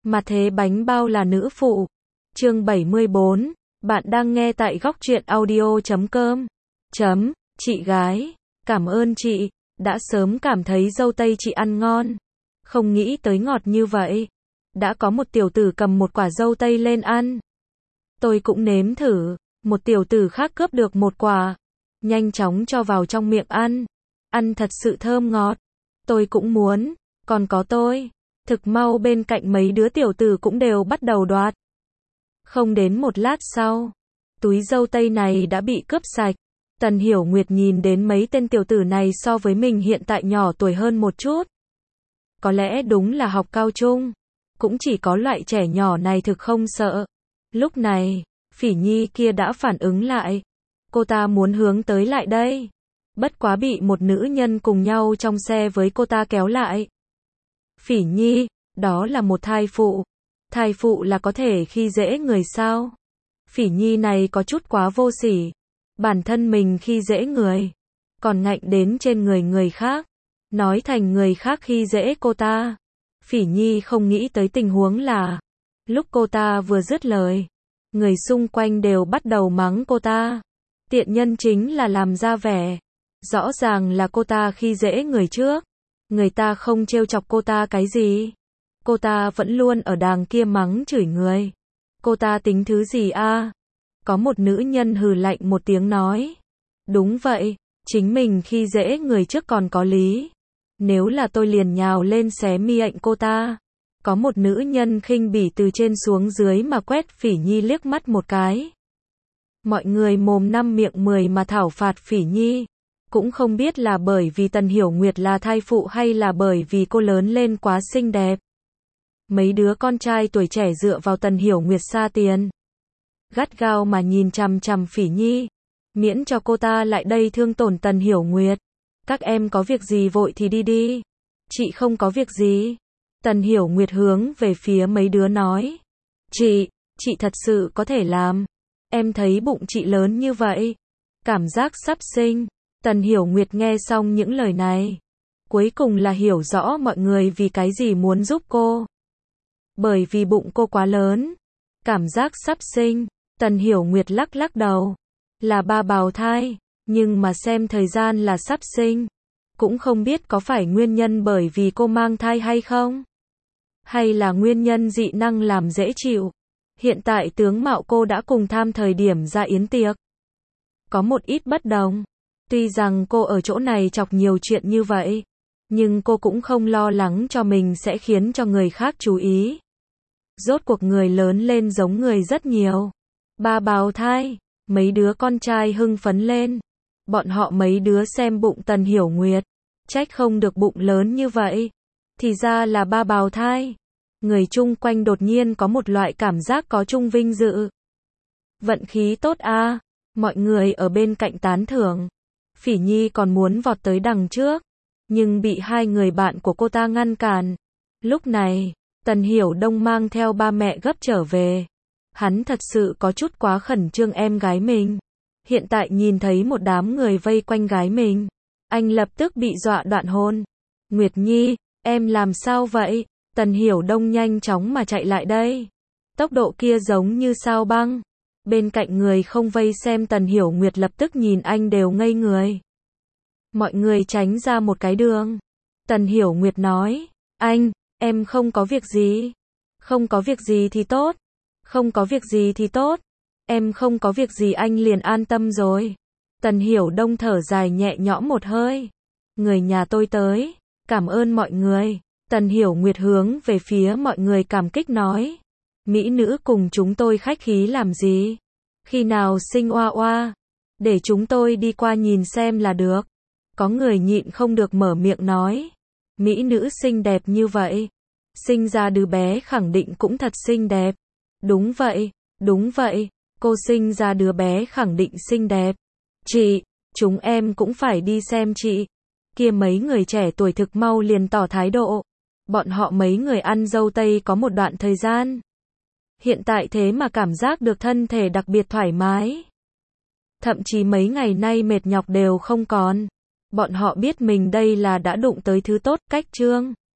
Mà thế bánh bao là nữ phụ. Chương 74, bạn đang nghe tại góc truyện audio.com. Chị gái, cảm ơn chị, đã sớm cảm thấy dâu tây chị ăn ngon. Không nghĩ tới ngọt như vậy. Đã có một tiểu tử cầm một quả dâu tây lên ăn. Tôi cũng nếm thử, một tiểu tử khác cướp được một quả. Nhanh chóng cho vào trong miệng ăn. Ăn thật sự thơm ngọt. Tôi cũng muốn, còn có tôi. Thực mau bên cạnh mấy đứa tiểu tử cũng đều bắt đầu đoạt. Không đến một lát sau, túi dâu tây này đã bị cướp sạch. Tần Hiểu Nguyệt nhìn đến mấy tên tiểu tử này so với mình hiện tại nhỏ tuổi hơn một chút. Có lẽ đúng là học cao trung. Cũng chỉ có loại trẻ nhỏ này thực không sợ. Lúc này, Phỉ Nhi kia đã phản ứng lại. Cô ta muốn hướng tới lại đây. Bất quá bị một nữ nhân cùng nhau trong xe với cô ta kéo lại. Phỉ Nhi, đó là một thai phụ. Thai phụ là có thể khi dễ người sao? Phỉ Nhi này có chút quá vô sỉ. Bản thân mình khi dễ người, còn ngạnh đến trên người khác. Nói thành người khác khi dễ cô ta. Phỉ Nhi không nghĩ tới tình huống là, lúc cô ta vừa dứt lời, người xung quanh đều bắt đầu mắng cô ta. Tiện nhân chính là làm ra vẻ. Rõ ràng là cô ta khi dễ người trước. Người ta không trêu chọc cô ta cái gì. Cô ta vẫn luôn ở đàng kia mắng chửi người. Cô ta tính thứ gì a? Có một nữ nhân hừ lạnh một tiếng nói. Đúng vậy, chính mình khi dễ người trước còn có lý. Nếu là tôi liền nhào lên xé miệng cô ta. Có một nữ nhân khinh bỉ từ trên xuống dưới mà quét Phỉ Nhi liếc mắt một cái. Mọi người mồm năm miệng 10 mà thảo phạt Phỉ Nhi. Cũng không biết là bởi vì Tần Hiểu Nguyệt là thai phụ hay là bởi vì cô lớn lên quá xinh đẹp. Mấy đứa con trai tuổi trẻ dựa vào Tần Hiểu Nguyệt xa tiền. Gắt gao mà nhìn chằm chằm Phỉ Nhi. Miễn cho cô ta lại đây thương tổn Tần Hiểu Nguyệt. Các em có việc gì vội thì đi đi. Chị không có việc gì. Tần Hiểu Nguyệt hướng về phía mấy đứa nói. Chị thật sự có thể làm. Em thấy bụng chị lớn như vậy. Cảm giác sắp sinh. Tần Hiểu Nguyệt nghe xong những lời này. Cuối cùng là hiểu rõ mọi người vì cái gì muốn giúp cô. Bởi vì bụng cô quá lớn. Cảm giác sắp sinh. Tần Hiểu Nguyệt lắc lắc đầu. Là ba bào thai. Nhưng mà xem thời gian là sắp sinh. Cũng không biết có phải nguyên nhân bởi vì cô mang thai hay không. Hay là nguyên nhân dị năng làm dễ chịu. Hiện tại tướng mạo cô đã cùng tham thời điểm ra yến tiệc. Có một ít bất đồng. Tuy rằng cô ở chỗ này chọc nhiều chuyện như vậy. Nhưng cô cũng không lo lắng cho mình sẽ khiến cho người khác chú ý. Rốt cuộc người lớn lên giống người rất nhiều. Ba bào thai. Mấy đứa con trai hưng phấn lên. Bọn họ mấy đứa xem bụng Tần Hiểu Nguyệt. Trách không được bụng lớn như vậy. Thì ra là ba bào thai. Người chung quanh đột nhiên có một loại cảm giác có chung vinh dự. Vận khí tốt a. Mọi người ở bên cạnh tán thưởng. Phỉ Nhi còn muốn vọt tới đằng trước. Nhưng bị hai người bạn của cô ta ngăn cản. Lúc này, Tần Hiểu Đông mang theo ba mẹ gấp trở về. Hắn thật sự có chút quá khẩn trương em gái mình. Hiện tại nhìn thấy một đám người vây quanh gái mình. Anh lập tức bị dọa đoạn hôn. Nguyệt Nhi, em làm sao vậy? Tần Hiểu Đông nhanh chóng mà chạy lại đây. Tốc độ kia giống như sao băng. Bên cạnh người không vây xem Tần Hiểu Nguyệt lập tức nhìn anh đều ngây người. Mọi người tránh ra một cái đường. Tần Hiểu Nguyệt nói. Anh, em không có việc gì. Không có việc gì thì tốt. Không có việc gì thì tốt. Em không có việc gì anh liền an tâm rồi. Tần Hiểu Đông thở dài nhẹ nhõm một hơi. Người nhà tôi tới. Cảm ơn mọi người. Tần Hiểu Nguyệt hướng về phía mọi người cảm kích nói. Mỹ nữ cùng chúng tôi khách khí làm gì? Khi nào sinh oa oa? Để chúng tôi đi qua nhìn xem là được. Có người nhịn không được mở miệng nói. Mỹ nữ xinh đẹp như vậy. Sinh ra đứa bé khẳng định cũng thật xinh đẹp. Đúng vậy, đúng vậy. Cô sinh ra đứa bé khẳng định xinh đẹp. Chị, chúng em cũng phải đi xem chị. Kia mấy người trẻ tuổi thực mau liền tỏ thái độ. Bọn họ mấy người ăn dâu tây có một đoạn thời gian. Hiện tại thế mà cảm giác được thân thể đặc biệt thoải mái. Thậm chí mấy ngày nay mệt nhọc đều không còn. Bọn họ biết mình đây là đã đụng tới thứ tốt, cách chương.